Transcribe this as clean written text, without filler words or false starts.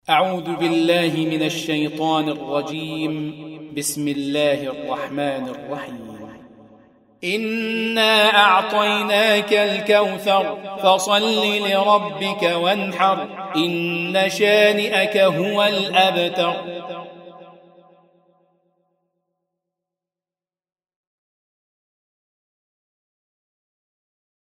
أعوذ بالله من الشيطان الرجيم. بسم الله الرحمن الرحيم. إنا أعطيناك الكوثر فصل لربك وانحر إن شانئك هو الأبتر.